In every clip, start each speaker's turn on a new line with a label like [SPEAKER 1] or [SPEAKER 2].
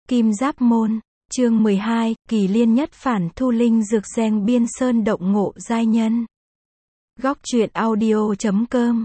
[SPEAKER 1] Kim Giáp Môn, chương 12, Kỳ Liên nhất phản thu linh dược rèn biên sơn động ngộ giai nhân. Góc truyện audio.com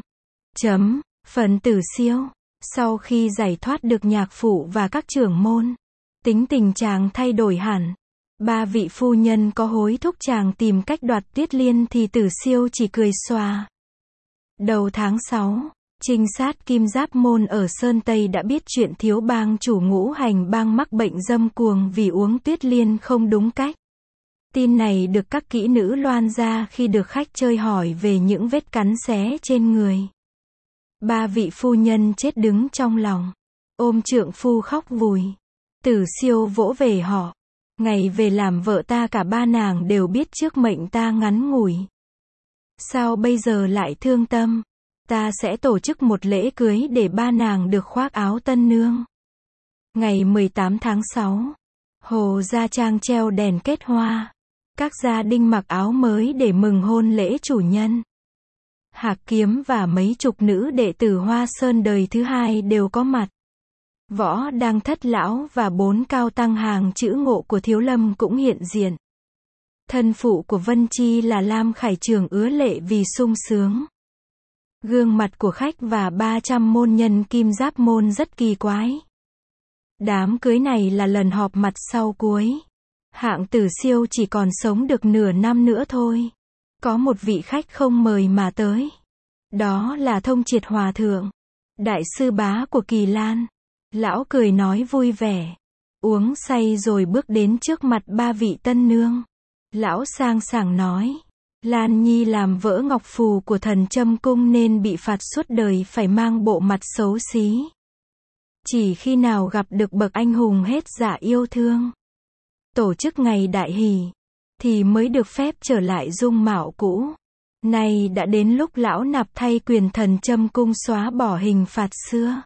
[SPEAKER 1] Phần Tử Siêu. Sau khi giải thoát được nhạc phụ và các trưởng môn, tính tình chàng thay đổi hẳn. Ba vị phu nhân có hối thúc chàng tìm cách đoạt Tuyết Liên thì Tử Siêu chỉ cười xòa. Đầu tháng 6, trinh sát Kim Giáp Môn ở Sơn Tây đã biết chuyện thiếu bang chủ Ngũ Hành bang mắc bệnh dâm cuồng vì uống Tuyết Liên không đúng cách. Tin này được các kỹ nữ loan ra khi được khách chơi hỏi về những vết cắn xé trên người. Ba vị phu nhân chết đứng trong lòng, ôm trượng phu khóc vùi. Tử Siêu vỗ về họ. Ngày về làm vợ ta cả ba nàng đều biết trước mệnh ta ngắn ngủi. Sao bây giờ lại thương tâm? Ta sẽ tổ chức một lễ cưới để ba nàng được khoác áo tân nương. Ngày 18 tháng 6, Hồ Gia Trang treo đèn kết hoa. Các gia đình mặc áo mới để mừng hôn lễ chủ nhân. Hạc Kiếm và mấy chục nữ đệ tử Hoa Sơn đời thứ hai đều có mặt. Võ Đăng Thất Lão và 4 cao tăng hàng chữ Ngộ của Thiếu Lâm cũng hiện diện. Thân phụ của Vân Chi là Lam Khải Trường ứa lệ vì sung sướng. Gương mặt của khách và 300 môn nhân Kim Giáp Môn rất kỳ quái. Đám cưới này là lần họp mặt sau cuối. Hạng Tử Siêu chỉ còn sống được nửa năm nữa thôi. Có một vị khách không mời mà tới. Đó là Thông Triệt Hòa Thượng, đại sư bá của Kỳ Lan. Lão cười nói vui vẻ. Uống say rồi bước đến trước mặt ba vị tân nương. Lão sang sảng nói. Lan Nhi làm vỡ ngọc phù của thần Châm Cung nên bị phạt suốt đời phải mang bộ mặt xấu xí. Chỉ khi nào gặp được bậc anh hùng hết dạ yêu thương, tổ chức ngày đại hỷ, thì mới được phép trở lại dung mạo cũ. Nay đã đến lúc lão nạp thay quyền thần Châm Cung xóa bỏ hình phạt xưa.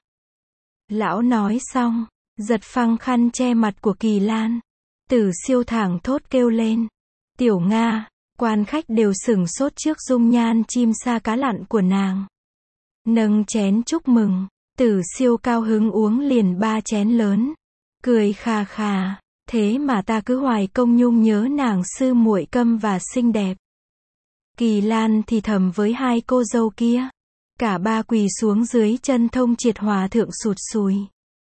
[SPEAKER 1] Lão nói xong, giật phăng khăn che mặt của Kỳ Lan. Tử Siêu thảng thốt kêu lên. Tiểu Nga. Quan khách đều sửng sốt trước dung nhan chim sa cá lặn của nàng. Nâng chén chúc mừng, Tử Siêu cao hứng uống liền 3 chén lớn. Cười khà khà, thế mà ta cứ hoài công nhung nhớ nàng sư muội câm và xinh đẹp. Kỳ Lan thì thầm với hai cô dâu kia. Cả ba quỳ xuống dưới chân Thông Triệt Hòa Thượng sụt sùi.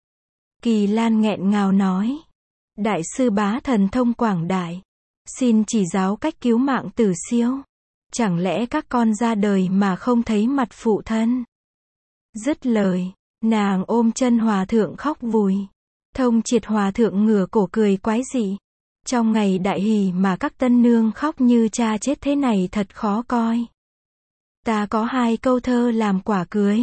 [SPEAKER 1] Kỳ Lan nghẹn ngào nói. Đại sư bá thần thông quảng đại, xin chỉ giáo cách cứu mạng Tử Siêu. Chẳng lẽ các con ra đời mà không thấy mặt phụ thân? Dứt lời, nàng ôm chân Hòa Thượng khóc vùi. Thông Triệt Hòa Thượng ngửa cổ cười quái dị. Trong ngày đại hỷ mà các tân nương khóc như cha chết thế này thật khó coi. Ta có 2 câu thơ làm quả cưới.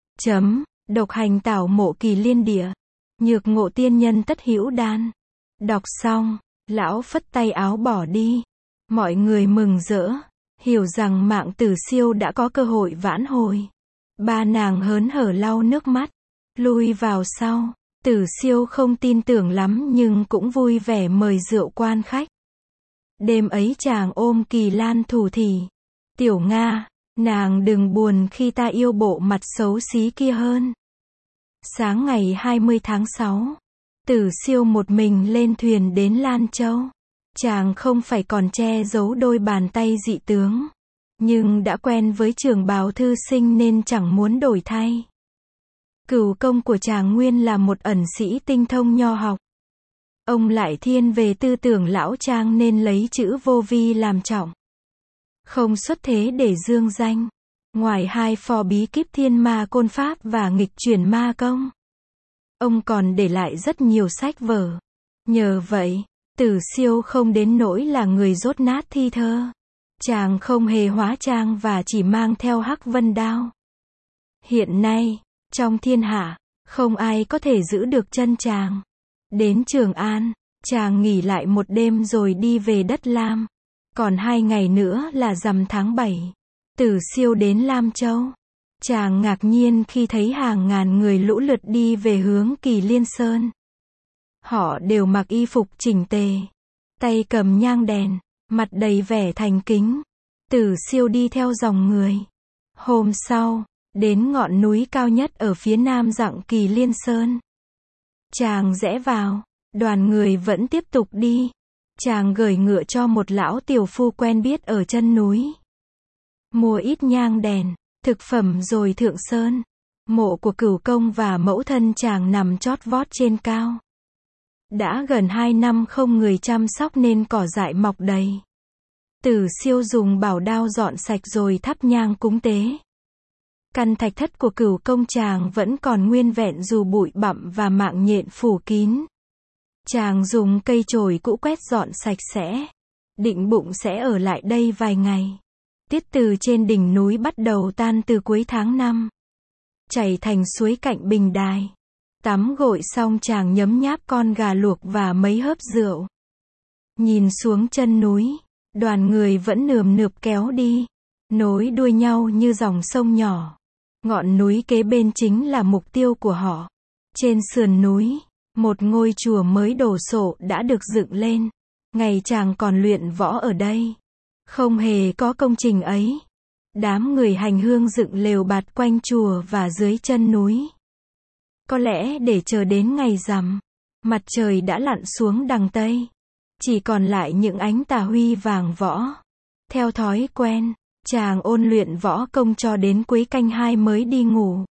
[SPEAKER 1] Độc hành tảo mộ kỳ liên địa. Nhược ngộ tiên nhân tất hữu đan. Đọc xong, lão phất tay áo bỏ đi. Mọi người mừng rỡ, hiểu rằng mạng Tử Siêu đã có cơ hội vãn hồi. Ba nàng hớn hở lau nước mắt, lui vào sau. Tử Siêu không tin tưởng lắm nhưng cũng vui vẻ mời rượu quan khách. Đêm ấy chàng ôm Kỳ Lan thủ thỉ. Tiểu Nga, nàng đừng buồn khi ta yêu bộ mặt xấu xí kia hơn. Sáng ngày 20 tháng 6, Tử Siêu một mình lên thuyền đến Lan Châu. Chàng không phải còn che giấu đôi bàn tay dị tướng, nhưng đã quen với Trường Bào thư sinh nên chẳng muốn đổi thay. Cửu công của chàng nguyên là một ẩn sĩ tinh thông nho học. Ông lại thiên về tư tưởng lão trang nên lấy chữ vô vi làm trọng. Không xuất thế để dương danh. Ngoài 2 phò bí kíp thiên ma côn pháp và nghịch chuyển ma công, ông còn để lại rất nhiều sách vở. Nhờ vậy, Tử Siêu không đến nỗi là người dốt nát thi thơ. Chàng không hề hóa trang và chỉ mang theo Hắc Vân Đao. Hiện nay, trong thiên hạ, không ai có thể giữ được chân chàng. Đến Trường An, chàng nghỉ lại một đêm rồi đi về đất Lam. Còn 2 ngày nữa là rằm tháng 7. Tử Siêu đến Lam Châu. Chàng ngạc nhiên khi thấy hàng ngàn người lũ lượt đi về hướng Kỳ Liên Sơn. Họ đều mặc y phục chỉnh tề, tay cầm nhang đèn, mặt đầy vẻ thành kính. Tử Siêu đi theo dòng người. Hôm sau, đến ngọn núi cao nhất ở phía nam dặng Kỳ Liên Sơn. Chàng rẽ vào, Đoàn người vẫn tiếp tục đi. Chàng gởi ngựa cho một lão tiểu phu quen biết ở chân núi. Mua ít nhang đèn, thực phẩm rồi thượng sơn. Mộ của Cửu Công và mẫu thân chàng nằm chót vót trên cao. Đã gần 2 năm không người chăm sóc nên cỏ dại mọc đầy. Tử Siêu dùng bảo đao dọn sạch rồi thắp nhang cúng tế. Căn thạch thất của Cửu Công chàng vẫn còn nguyên vẹn dù bụi bặm và mạng nhện phủ kín. Chàng dùng cây chổi cũ quét dọn sạch sẽ. Định bụng sẽ ở lại đây vài ngày. Tiết từ trên đỉnh núi bắt đầu tan từ cuối tháng 5. Chảy thành suối cạnh bình đài. Tắm gội xong chàng nhấm nháp con gà luộc và mấy hớp rượu. Nhìn xuống chân núi, đoàn người vẫn nườm nượp kéo đi, nối đuôi nhau như dòng sông nhỏ. Ngọn núi kế bên chính là mục tiêu của họ. Trên sườn núi, một ngôi chùa mới đổ sộ đã được dựng lên. Ngày chàng còn luyện võ ở đây, không hề có công trình ấy. Đám người hành hương dựng lều bạt quanh chùa và dưới chân núi. Có lẽ để chờ đến ngày rằm, mặt trời đã lặn xuống đằng Tây. Chỉ còn lại những ánh tà huy vàng võ. Theo thói quen, chàng ôn luyện võ công cho đến cuối canh 2 mới đi ngủ.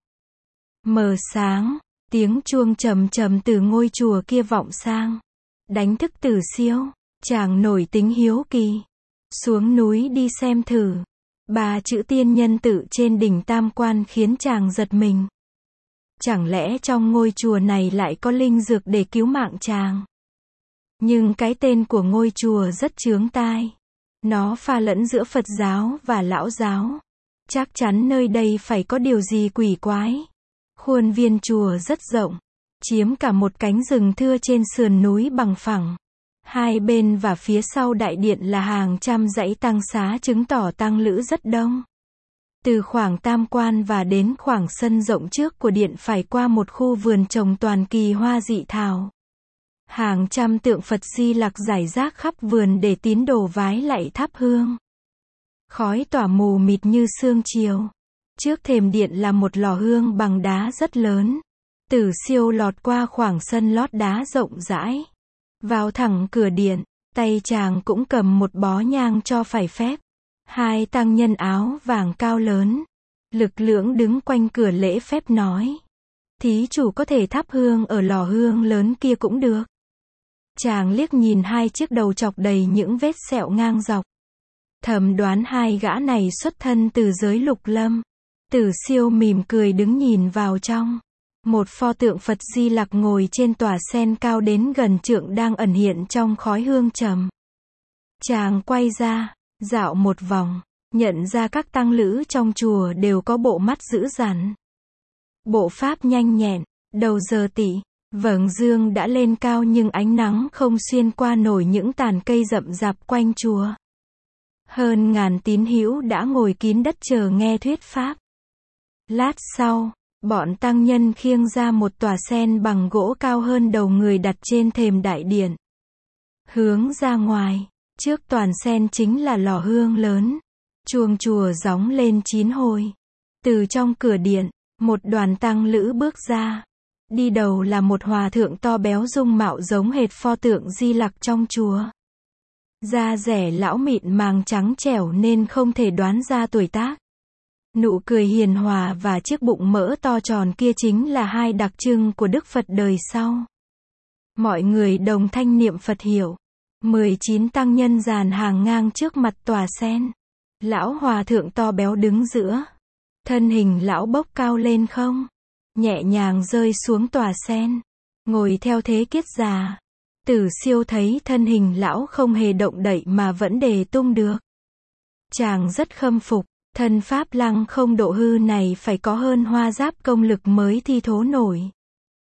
[SPEAKER 1] Mờ sáng, tiếng chuông trầm trầm từ ngôi chùa kia vọng sang. Đánh thức Tử Siêu, chàng nổi tính hiếu kỳ. Xuống núi đi xem thử. 3 chữ tiên nhân tự trên đỉnh Tam Quan khiến chàng giật mình. Chẳng lẽ trong ngôi chùa này lại có linh dược để cứu mạng chàng? Nhưng cái tên của ngôi chùa rất chướng tai. Nó pha lẫn giữa Phật giáo và Lão giáo. Chắc chắn nơi đây phải có điều gì quỷ quái. Khuôn viên chùa rất rộng, chiếm cả một cánh rừng thưa trên sườn núi bằng phẳng. Hai bên và phía sau đại điện là hàng trăm dãy tăng xá chứng tỏ tăng lữ rất đông. Từ khoảng Tam Quan và đến khoảng sân rộng trước của điện phải qua một khu vườn trồng toàn kỳ hoa dị thảo. Hàng trăm tượng Phật Di Lặc rải rác khắp vườn để tín đồ vái lạy thắp hương. Khói tỏa mù mịt như sương chiều. Trước thềm điện là một lò hương bằng đá rất lớn. Tử Siêu lọt qua khoảng sân lót đá rộng rãi. Vào thẳng cửa điện, tay chàng cũng cầm một bó nhang cho phải phép. 2 tăng nhân áo vàng cao lớn, lực lưỡng đứng quanh cửa lễ phép nói. Thí chủ có thể thắp hương ở lò hương lớn kia cũng được. Chàng liếc nhìn 2 chiếc đầu chọc đầy những vết sẹo ngang dọc. Thầm đoán 2 gã này xuất thân từ giới Lục Lâm. Tử Siêu mỉm cười đứng nhìn vào trong. Một pho tượng Phật Di Lặc ngồi trên tòa sen cao đến gần trượng đang ẩn hiện trong khói hương trầm. Chàng quay ra, dạo một vòng, nhận ra các tăng lữ trong chùa đều có bộ mắt dữ dằn. Bộ pháp nhanh nhẹn, đầu giờ tỵ, vầng dương đã lên cao nhưng ánh nắng không xuyên qua nổi những tàn cây rậm rạp quanh chùa. Hơn ngàn tín hữu đã ngồi kín đất chờ nghe thuyết pháp. Lát sau, bọn tăng nhân khiêng ra một tòa sen bằng gỗ cao hơn đầu người đặt trên thềm đại điện. Hướng ra ngoài, trước toàn sen chính là lò hương lớn. Chuông chùa gióng lên 9 hồi. Từ trong cửa điện, một đoàn tăng lữ bước ra. Đi đầu là một hòa thượng to béo dung mạo giống hệt pho tượng Di Lặc trong chùa. Da dẻ lão mịn màng trắng trẻo nên không thể đoán ra tuổi tác. Nụ cười hiền hòa và chiếc bụng mỡ to tròn kia chính là 2 đặc trưng của Đức Phật đời sau. Mọi người đồng thanh niệm Phật hiệu. 19 tăng nhân dàn hàng ngang trước mặt tòa sen. Lão hòa thượng to béo đứng giữa. Thân hình lão bốc cao lên không, nhẹ nhàng rơi xuống tòa sen. Ngồi theo thế kiết già. Tử Siêu thấy thân hình lão không hề động đậy mà vẫn đề tung được. Chàng rất khâm phục. Thân pháp lăng không độ hư này phải có hơn hoa giáp công lực mới thi thố nổi.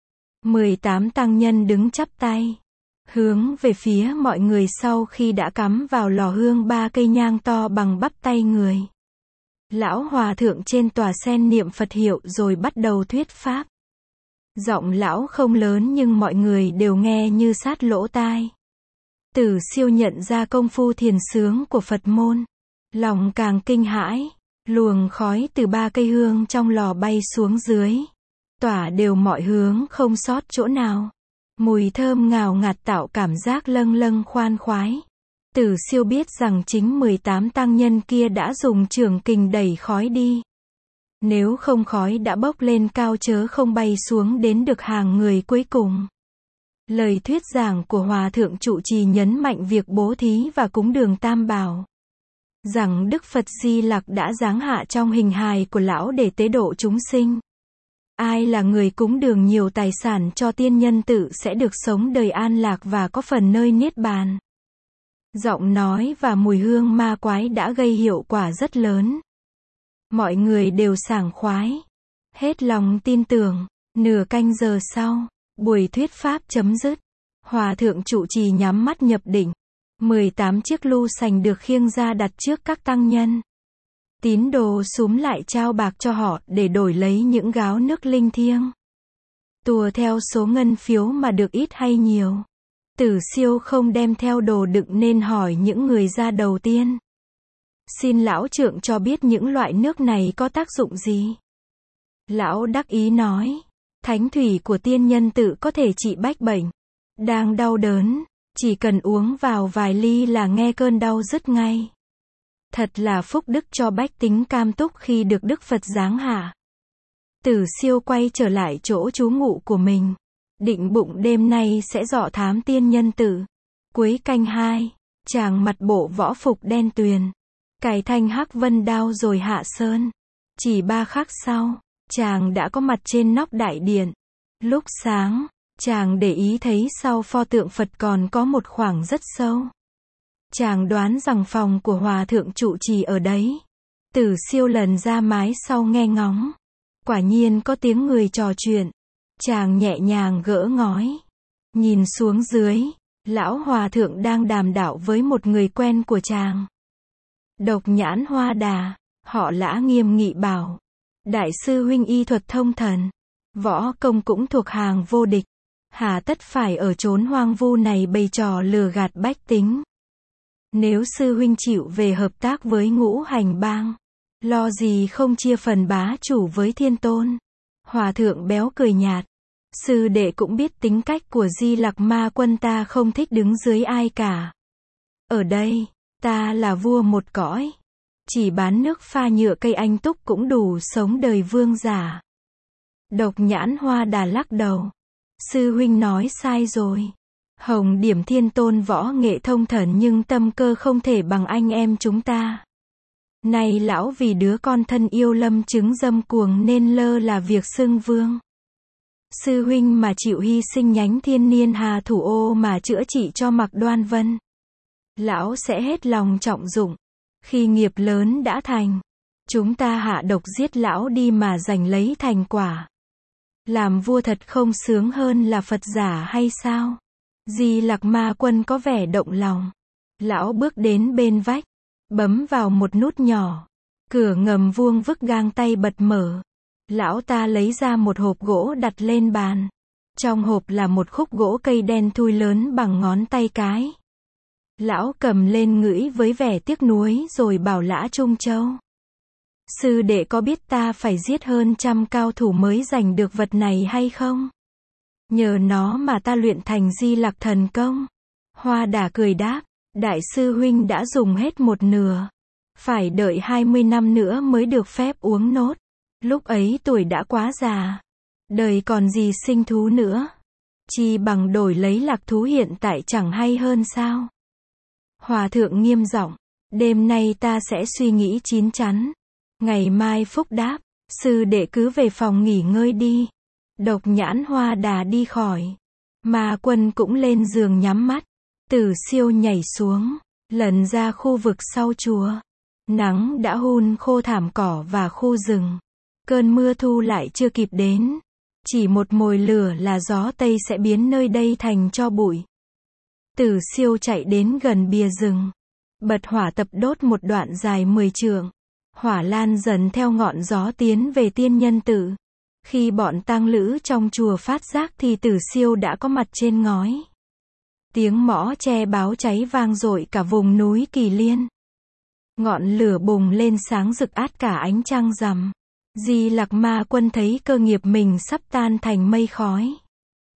[SPEAKER 1] 18 tăng nhân đứng chắp tay, hướng về phía mọi người sau khi đã cắm vào lò hương 3 cây nhang to bằng bắp tay người. Lão hòa thượng trên tòa sen niệm Phật hiệu rồi bắt đầu thuyết pháp. Giọng lão không lớn nhưng mọi người đều nghe như sát lỗ tai. Tử Siêu nhận ra công phu thiền sướng của Phật môn. Lòng càng kinh hãi. Luồng khói từ 3 cây hương trong lò bay xuống dưới. Tỏa đều mọi hướng không sót chỗ nào. Mùi thơm ngào ngạt tạo cảm giác lâng lâng khoan khoái. Tử Siêu biết rằng chính 18 tăng nhân kia đã dùng trường kình đẩy khói đi. Nếu không khói đã bốc lên cao chớ không bay xuống đến được hàng người cuối cùng. Lời thuyết giảng của Hòa Thượng Trụ Trì nhấn mạnh việc bố thí và cúng đường Tam Bảo. Rằng Đức Phật Di Lặc đã giáng hạ trong hình hài của lão để tế độ chúng sinh. Ai là người cúng đường nhiều tài sản cho tiên nhân tự sẽ được sống đời an lạc và có phần nơi niết bàn. Giọng nói và mùi hương ma quái đã gây hiệu quả rất lớn. Mọi người đều sảng khoái. Hết lòng tin tưởng. Nửa canh giờ sau, buổi thuyết pháp chấm dứt. Hòa Thượng Trụ Trì nhắm mắt nhập định. 18 chiếc lu sành được khiêng ra đặt trước các tăng nhân. Tín đồ xúm lại trao bạc cho họ để đổi lấy những gáo nước linh thiêng. Tùa theo số ngân phiếu mà được ít hay nhiều. Tử Siêu không đem theo đồ đựng nên hỏi những người ra đầu tiên. Xin lão trượng cho biết những loại nước này có tác dụng gì? Lão đắc ý nói. Thánh thủy của tiên nhân tự có thể trị bách bệnh. Đang đau đớn, chỉ cần uống vào vài ly là nghe cơn đau dứt ngay. Thật là phúc đức cho bách tính cam túc khi được Đức Phật giáng hạ. Tử Siêu quay trở lại chỗ trú ngụ của mình. Định bụng đêm nay sẽ dọ thám tiên nhân tử. Cuối canh 2, chàng mặc bộ võ phục đen tuyền. Cài thanh hắc vân đao rồi hạ sơn. Chỉ 3 khắc sau, chàng đã có mặt trên nóc đại điện. Lúc sáng, chàng để ý thấy sau pho tượng Phật còn có một khoảng rất sâu. Chàng đoán rằng phòng của Hòa Thượng Trụ Trì ở đấy. Tử Siêu lần ra mái sau nghe ngóng. Quả nhiên có tiếng người trò chuyện. Chàng nhẹ nhàng gỡ ngói. Nhìn xuống dưới, lão Hòa Thượng đang đàm đạo với một người quen của chàng. Độc Nhãn Hoa Đà, họ Lã nghiêm nghị bảo. Đại sư huynh y thuật thông thần. Võ công cũng thuộc hàng vô địch. Hà tất phải ở chốn hoang vu này bày trò lừa gạt bách tính. Nếu sư huynh chịu về hợp tác với Ngũ Hành Bang, lo gì không chia phần bá chủ với Thiên Tôn. Hòa Thượng béo cười nhạt. Sư đệ cũng biết tính cách của Di Lặc Ma Quân, ta không thích đứng dưới ai cả. Ở đây, ta là vua một cõi. Chỉ bán nước pha nhựa cây anh túc cũng đủ sống đời vương giả. Độc Nhãn Hoa Đà lắc đầu. Sư huynh nói sai rồi. Hồng Điểm Thiên Tôn võ nghệ thông thần nhưng tâm cơ không thể bằng anh em chúng ta. Này lão vì đứa con thân yêu lâm chứng dâm cuồng nên lơ là việc xưng vương. Sư huynh mà chịu hy sinh nhánh Thiên Niên Hà Thủ Ô mà chữa trị cho Mạc Đoan Vân, lão sẽ hết lòng trọng dụng. Khi nghiệp lớn đã thành, chúng ta hạ độc giết lão đi mà giành lấy thành quả. Làm vua thật không sướng hơn là Phật giả hay sao? Di Lặc Ma Quân có vẻ động lòng. Lão bước đến bên vách, bấm vào một nút nhỏ. Cửa ngầm vuông vức gang tay bật mở. Lão ta lấy ra một hộp gỗ đặt lên bàn. Trong hộp là một khúc gỗ cây đen thui lớn bằng ngón tay cái. Lão cầm lên ngửi với vẻ tiếc nuối rồi bảo Lã Trung Châu. Sư đệ có biết ta phải giết hơn 100 cao thủ mới giành được vật này hay không? Nhờ nó mà ta luyện thành Di Lặc thần công. Hoa Đà cười đáp. Đại sư huynh đã dùng hết một nửa. Phải đợi 20 năm nữa mới được phép uống nốt. Lúc ấy tuổi đã quá già. Đời còn gì sinh thú nữa. Chi bằng đổi lấy lạc thú hiện tại chẳng hay hơn sao? Hòa Thượng nghiêm giọng. Đêm nay ta sẽ suy nghĩ chín chắn. Ngày mai phúc đáp. Sư đệ cứ về phòng nghỉ ngơi đi. Độc Nhãn Hoa Đà đi khỏi. Ma Quân cũng lên giường nhắm mắt. Tử Siêu nhảy xuống, lần ra khu vực sau chùa. Nắng đã hun khô thảm cỏ và khu rừng. Cơn mưa thu lại chưa kịp đến. Chỉ một mồi lửa là gió Tây sẽ biến nơi đây thành tro bụi. Tử Siêu chạy đến gần bìa rừng. Bật hỏa tập đốt một đoạn dài 10 trượng. Hỏa lan dần theo ngọn gió tiến về tiên nhân tự. Khi bọn tang lữ trong chùa phát giác thì Tử Siêu đã có mặt trên ngói. Tiếng mõ tre báo cháy vang dội cả vùng núi Kỳ Liên. Ngọn lửa bùng lên sáng rực át cả ánh trăng rằm. Di Lặc Ma Quân thấy cơ nghiệp mình sắp tan thành mây khói.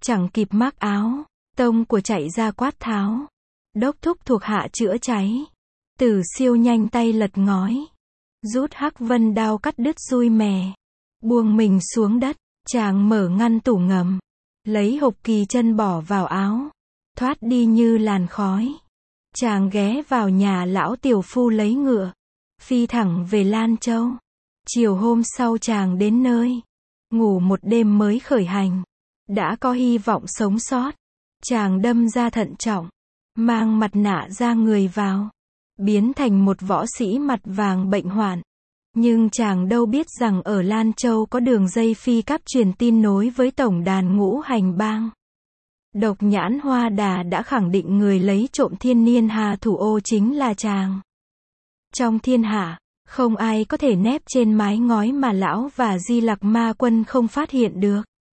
[SPEAKER 1] chẳng kịp mác áo, tông của chạy ra quát tháo. Đốc thúc thuộc hạ chữa cháy. Tử Siêu nhanh tay lật ngói, rút hắc vân đao cắt đứt dui mè, buông mình xuống đất. Chàng mở ngăn tủ ngầm, lấy hộp kỳ chân bỏ vào áo, thoát đi như làn khói. Chàng ghé vào nhà lão tiểu phu lấy ngựa, phi thẳng về Lan Châu. Chiều hôm sau chàng đến nơi, ngủ một đêm mới khởi hành. Đã có hy vọng sống sót, chàng đâm ra thận trọng, mang mặt nạ da người vào, biến thành một võ sĩ mặt vàng bệnh hoạn. Nhưng chàng đâu biết rằng ở Lan Châu có đường dây phi cáp truyền tin nối với tổng đàn Ngũ Hành Bang. Độc Nhãn Hoa Đà đã khẳng định người lấy trộm Thiên Niên Hà Thủ Ô chính là chàng. Trong thiên hạ, không ai có thể nép trên mái ngói mà lão và Di Lặc Ma Quân không phát hiện được.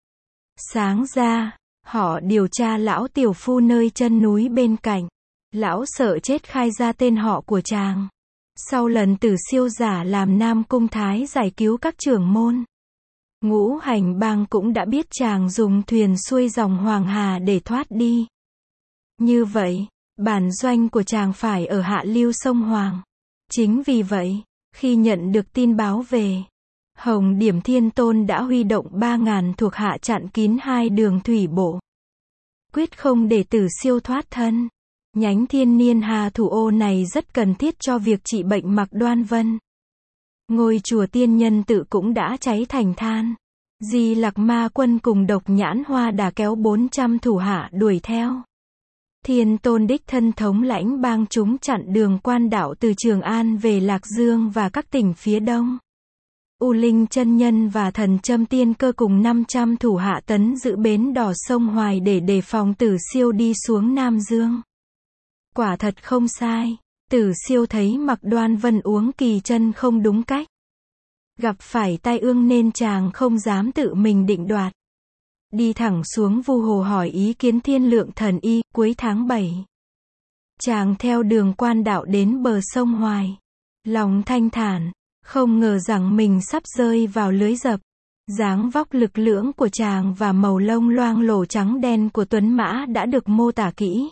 [SPEAKER 1] Sáng ra, họ điều tra lão tiểu phu nơi chân núi bên cạnh. Lão sợ chết khai ra tên họ của chàng. Sau lần Tử Siêu giả làm Nam Cung Thái giải cứu các trưởng môn, Ngũ Hành Bang cũng đã biết chàng dùng thuyền xuôi dòng Hoàng Hà để thoát đi. Như vậy, bản doanh của chàng phải ở hạ lưu sông Hoàng. Chính vì vậy, khi nhận được tin báo về, Hồng Điểm Thiên Tôn đã huy động 3.000 thuộc hạ chặn kín 2 đường thủy bộ, quyết không để Tử Siêu thoát thân. Nhánh Thiên Niên Hà Thủ Ô này rất cần thiết cho việc trị bệnh Mạc Đoan Vân. Ngôi chùa Tiên Nhân Tự cũng đã cháy thành than. Di Lặc Ma Quân cùng Độc Nhãn Hoa Đà kéo 400 thủ hạ đuổi theo. Thiên Tôn đích thân thống lãnh bang chúng chặn đường quan đạo từ Trường An về Lạc Dương và các tỉnh phía đông. U Linh Chân Nhân và Thần Châm Tiên Cơ cùng 500 thủ hạ tấn giữ bến đò sông Hoài để đề phòng Tử Siêu đi xuống Nam Dương. Quả thật không sai, Tử Siêu thấy Mạc Đoan Vân uống kỳ chân không đúng cách, gặp phải tai ương nên chàng không dám tự mình định đoạt. Đi thẳng xuống Vu Hồ hỏi ý kiến Thiên Lượng Thần Y. Cuối tháng 7, chàng theo đường quan đạo đến bờ sông Hoài, lòng thanh thản, không ngờ rằng mình sắp rơi vào lưới dập. Dáng vóc lực lưỡng của chàng và màu lông loang lổ trắng đen của tuấn mã đã được mô tả kỹ.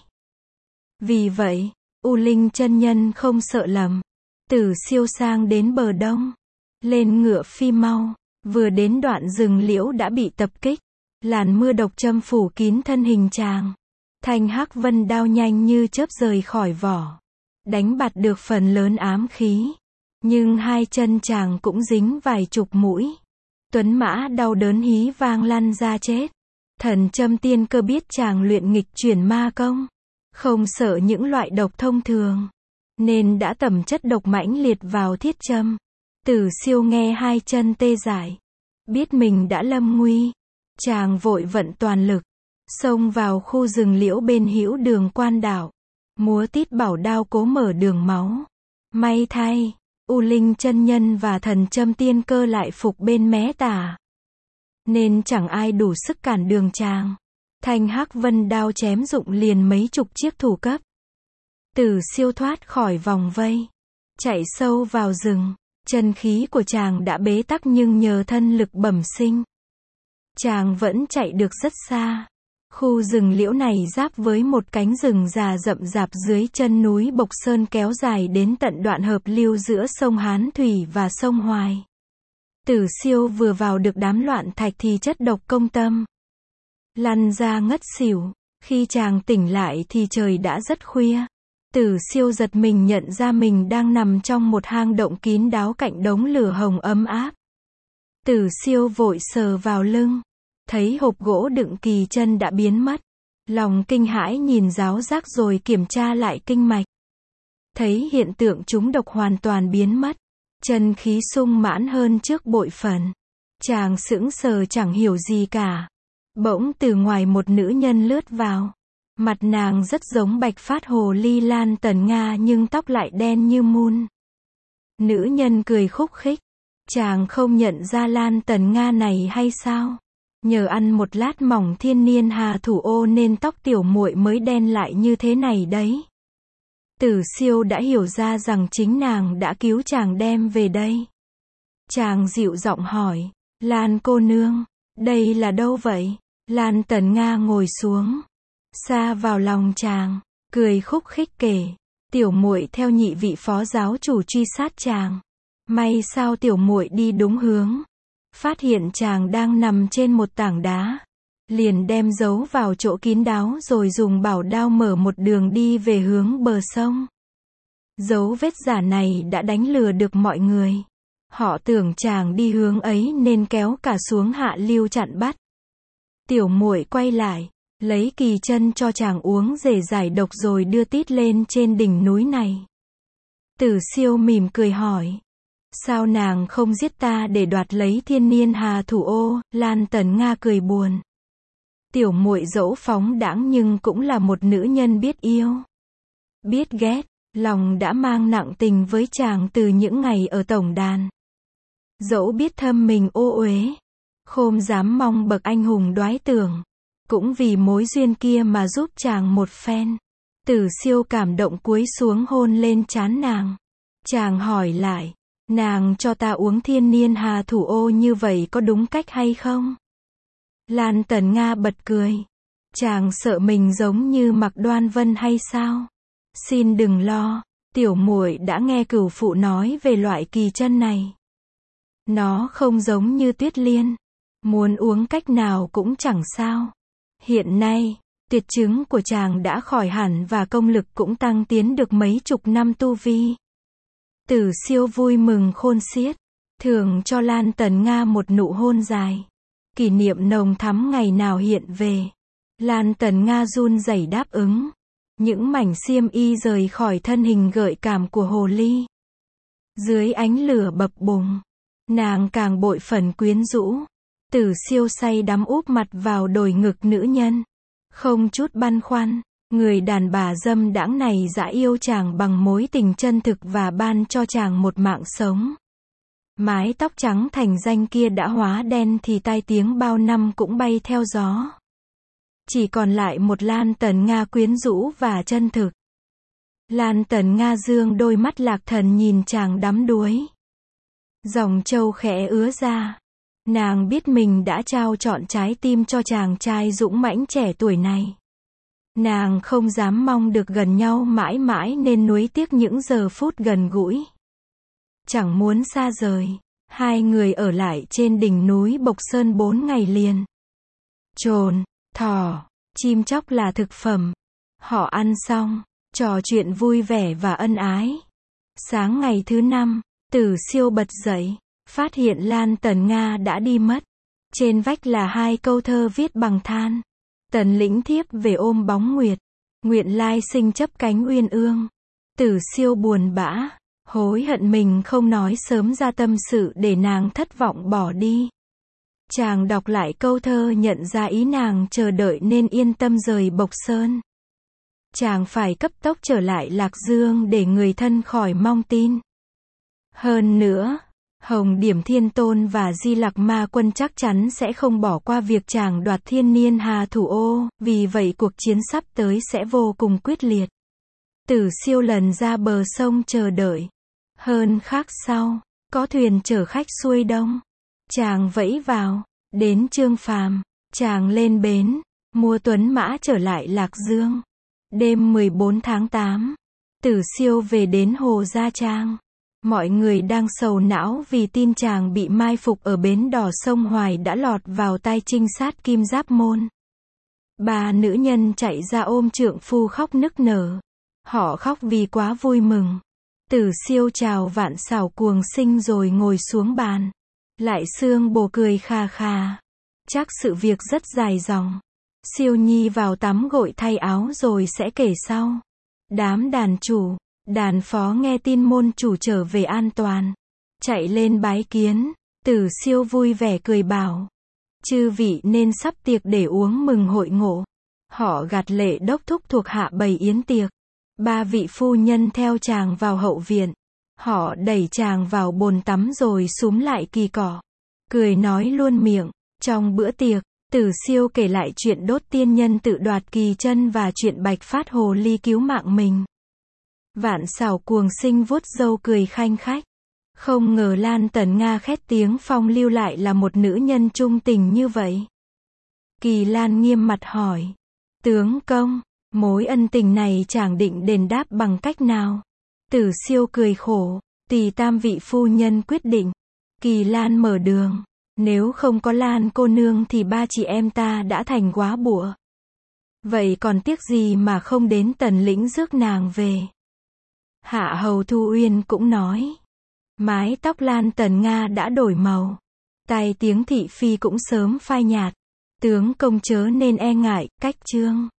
[SPEAKER 1] Vì vậy, U Linh Chân Nhân không sợ lầm. Tử Siêu sang đến bờ đông, lên ngựa phi mau, vừa đến đoạn rừng liễu đã bị tập kích. Làn mưa độc châm phủ kín thân hình chàng. Thanh hắc vân đao nhanh như chớp rời khỏi vỏ, đánh bạt được phần lớn ám khí. Nhưng 2 chân chàng cũng dính vài chục mũi. Tuấn mã đau đớn hí vang lăn ra chết. Thần Châm Tiên Cơ biết chàng luyện nghịch chuyển ma công, không sợ những loại độc thông thường, nên đã tẩm chất độc mãnh liệt vào thiết châm. Tử Siêu nghe 2 chân tê dại, biết mình đã lâm nguy. Chàng vội vận toàn lực, xông vào khu rừng liễu bên hữu đường quan đạo, múa tít bảo đao cố mở đường máu. May thay, U Linh Chân Nhân và Thần Châm Tiên Cơ lại phục bên mé tả, nên chẳng ai đủ sức cản đường chàng. Thanh hắc vân đao chém rụng liền mấy chục chiếc thủ cấp. Tử Siêu thoát khỏi vòng vây, chạy sâu vào rừng. Chân khí của chàng đã bế tắc nhưng nhờ thân lực bẩm sinh, chàng vẫn chạy được rất xa. Khu rừng liễu này giáp với một cánh rừng già rậm rạp dưới chân núi Bộc Sơn kéo dài đến tận đoạn hợp lưu giữa sông Hán Thủy và sông Hoài. Tử Siêu vừa vào được đám loạn thạch thì chất độc công tâm, lăn ra ngất xỉu. Khi chàng tỉnh lại thì trời đã rất khuya. Tử Siêu giật mình nhận ra mình đang nằm trong một hang động kín đáo cạnh đống lửa hồng ấm áp. Tử Siêu vội sờ vào lưng, thấy hộp gỗ đựng kỳ chân đã biến mất. Lòng kinh hãi nhìn giáo giác rồi kiểm tra lại kinh mạch. Thấy hiện tượng trúng độc hoàn toàn biến mất. Chân khí sung mãn hơn trước bội phần. Chàng sững sờ chẳng hiểu gì cả. Bỗng từ ngoài một nữ nhân lướt vào. Mặt nàng rất giống Bạch Phát Hồ Ly Lan Tần Nga nhưng tóc lại đen như mun. Nữ nhân cười khúc khích. Chàng không nhận ra Lan Tần Nga này hay sao? Nhờ ăn một lát mỏng Thiên Niên Hà Thủ Ô nên tóc tiểu muội mới đen lại như thế này đấy. Tử Siêu đã hiểu ra rằng chính nàng đã cứu chàng đem về đây. Chàng dịu giọng hỏi, Lan cô nương, đây là đâu vậy? Lan Tần Nga ngồi xuống, xa vào lòng chàng, cười khúc khích kể, tiểu muội theo nhị vị phó giáo chủ truy sát chàng. May sao tiểu muội đi đúng hướng, phát hiện chàng đang nằm trên một tảng đá, liền đem giấu vào chỗ kín đáo rồi dùng bảo đao mở một đường đi về hướng bờ sông. Dấu vết giả này đã đánh lừa được mọi người. Họ tưởng chàng đi hướng ấy nên kéo cả xuống hạ lưu chặn bắt. Tiểu muội quay lại, lấy kỳ chân cho chàng uống để giải độc rồi đưa tít lên trên đỉnh núi này. Tử Siêu mỉm cười hỏi, sao nàng không giết ta để đoạt lấy Thiên Niên Hà thủ ô? Lan Tần Nga cười buồn. Tiểu muội dẫu phóng đãng nhưng cũng là một nữ nhân biết yêu, biết ghét, lòng đã mang nặng tình với chàng từ những ngày ở tổng đàn. Dẫu biết thâm mình ô uế, khôn dám mong bậc anh hùng đoái tưởng, cũng vì mối duyên kia mà giúp chàng một phen. Tử Siêu cảm động cúi xuống hôn lên trán nàng. Chàng hỏi lại, nàng cho ta uống Thiên Niên Hà thủ ô như vậy có đúng cách hay không? Lan Tần Nga bật cười. Chàng sợ mình giống như Mạc Đoan Vân hay sao? Xin đừng lo, tiểu muội đã nghe cửu phụ nói về loại kỳ chân này. Nó không giống như Tuyết Liên, muốn uống cách nào cũng chẳng sao. Hiện nay, tuyệt chứng của chàng đã khỏi hẳn và công lực cũng tăng tiến được mấy chục năm tu vi. Tử Siêu vui mừng khôn xiết, thưởng cho Lan Tần Nga một nụ hôn dài. Kỷ niệm nồng thắm ngày nào hiện về. Lan Tần Nga run rẩy đáp ứng. Những mảnh xiêm y rời khỏi thân hình gợi cảm của hồ ly. Dưới ánh lửa bập bùng, nàng càng bội phần quyến rũ. Tử Siêu say đắm úp mặt vào đồi ngực nữ nhân, không chút băn khoăn. Người đàn bà dâm đãng này dã yêu chàng bằng mối tình chân thực và ban cho chàng một mạng sống. Mái tóc trắng thành danh kia đã hóa đen thì tai tiếng bao năm cũng bay theo gió. Chỉ còn lại một Lan Tần Nga quyến rũ và chân thực. Lan Tần Nga dương đôi mắt lạc thần nhìn chàng đắm đuối. Dòng trâu khẽ ứa ra. Nàng biết mình đã trao trọn trái tim cho chàng trai dũng mãnh trẻ tuổi này. Nàng không dám mong được gần nhau mãi mãi nên nuối tiếc những giờ phút gần gũi. Chẳng muốn xa rời. Hai người ở lại trên đỉnh núi Bộc Sơn 4 ngày liền. Trồn, thỏ, chim chóc là thực phẩm. Họ ăn xong, trò chuyện vui vẻ và ân ái. Sáng ngày thứ 5, Tử Siêu bật dậy, phát hiện Lan Tần Nga đã đi mất. Trên vách là 2 câu thơ viết bằng than. Tần lĩnh thiếp về ôm bóng nguyệt, nguyện lai sinh chấp cánh uyên ương. Tử Siêu buồn bã, hối hận mình không nói sớm ra tâm sự để nàng thất vọng bỏ đi. Chàng đọc lại câu thơ nhận ra ý nàng chờ đợi nên yên tâm rời Bộc Sơn. Chàng phải cấp tốc trở lại Lạc Dương để người thân khỏi mong tin. Hơn nữa, Hồng Điểm Thiên Tôn và Di Lặc Ma Quân chắc chắn sẽ không bỏ qua việc chàng đoạt Thiên Niên Hà thủ ô, vì vậy cuộc chiến sắp tới sẽ vô cùng quyết liệt. Tử Siêu lần ra bờ sông chờ đợi. Hơn khác sau, có thuyền chở khách xuôi đông. Chàng vẫy vào, đến Trương Phàm, chàng lên bến, mua tuấn mã trở lại Lạc Dương. Đêm 14 tháng 8, Tử Siêu về đến Hồ Gia Trang. Mọi người đang sầu não vì tin chàng bị mai phục ở bến đò sông Hoài đã lọt vào tai trinh sát Kim Giáp Môn. 3 nữ nhân chạy ra ôm trượng phu khóc nức nở. Họ khóc vì quá vui mừng. Tử Siêu chào Vạn Xảo Cuồng Sinh rồi ngồi xuống bàn. Lại Xương Bồ cười khà khà. Chắc sự việc rất dài dòng. Siêu Nhi vào tắm gội thay áo rồi sẽ kể sau. Đám đàn chủ, đàn phó nghe tin môn chủ trở về an toàn, chạy lên bái kiến. Tử Siêu vui vẻ cười bảo, chư vị nên sắp tiệc để uống mừng hội ngộ. Họ gạt lệ đốc thúc thuộc hạ bày yến tiệc. 3 vị phu nhân theo chàng vào hậu viện. Họ đẩy chàng vào bồn tắm rồi xúm lại kỳ cỏ, cười nói luôn miệng. Trong bữa tiệc, Tử Siêu kể lại chuyện đốt tiên nhân tự đoạt kỳ chân và chuyện Bạch Phát hồ ly cứu mạng mình. Vạn Xảo Cuồng Sinh vuốt râu cười khanh khách. Không ngờ Lan Tần Nga khét tiếng phong lưu lại là một nữ nhân trung tình như vậy. Kỳ Lan nghiêm mặt hỏi. Tướng công, mối ân tình này chàng định đền đáp bằng cách nào? Tử Siêu cười khổ. Tùy tam vị phu nhân quyết định. Kỳ Lan mở đường. Nếu không có Lan cô nương thì ba chị em ta đã thành góa bụa. Vậy còn tiếc gì mà không đến Tần lĩnh rước nàng về. Hạ hầu Thu Uyên cũng nói. Mái tóc Lan Tần Nga đã đổi màu. Tai tiếng thị phi cũng sớm phai nhạt. Tướng công chớ nên e ngại, cách trương.